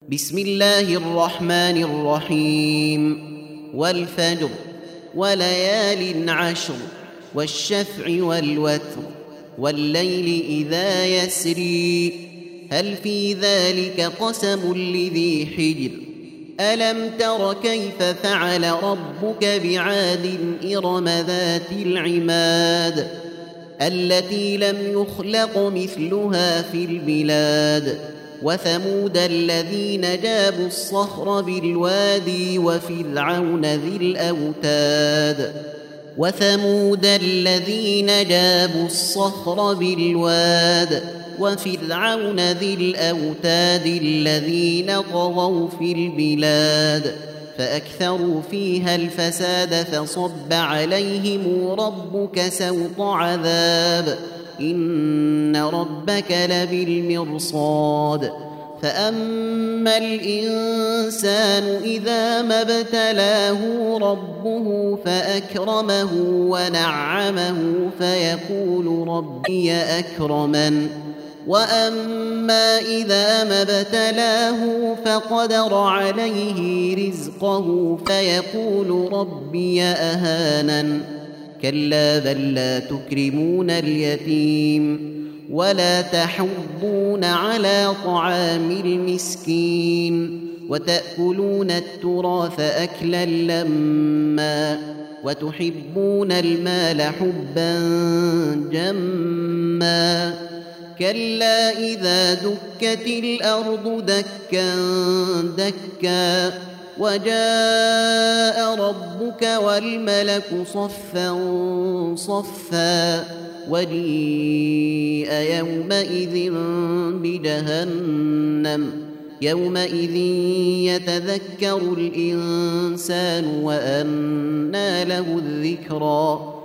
بسم الله الرحمن الرحيم والفجر وليال عشر والشفع والوتر والليل إذا يسري هل في ذلك قسم لذي حجر ألم تر كيف فعل ربك بعاد إرم ذات العماد التي لم يخلق مثلها في البلاد وثمود الذين جابوا الصخر بالوادي وفرعون ذي الأوتاد الذين طغوا في البلاد فأكثروا فيها الفساد فصب عليهم ربك سوط عذاب إن ربك لبالمرصاد فأما الإنسان إذا ما ابتلاه ربه فأكرمه ونعمه فيقول ربي أكرمن وأما إذا ما ابتلاه فقدر عليه رزقه فيقول ربي أهانن كلا بل لا تكرمون اليتيم ولا تحضون على طعام المسكين وتأكلون التراث أكلا لما وتحبون المال حبا جما كلا إذا دكت الأرض دكا دكا وجاء ربك والملك صفا صفا وجيء يومئذ بجهنم يومئذ يتذكر الإنسان وأنى له الذكرى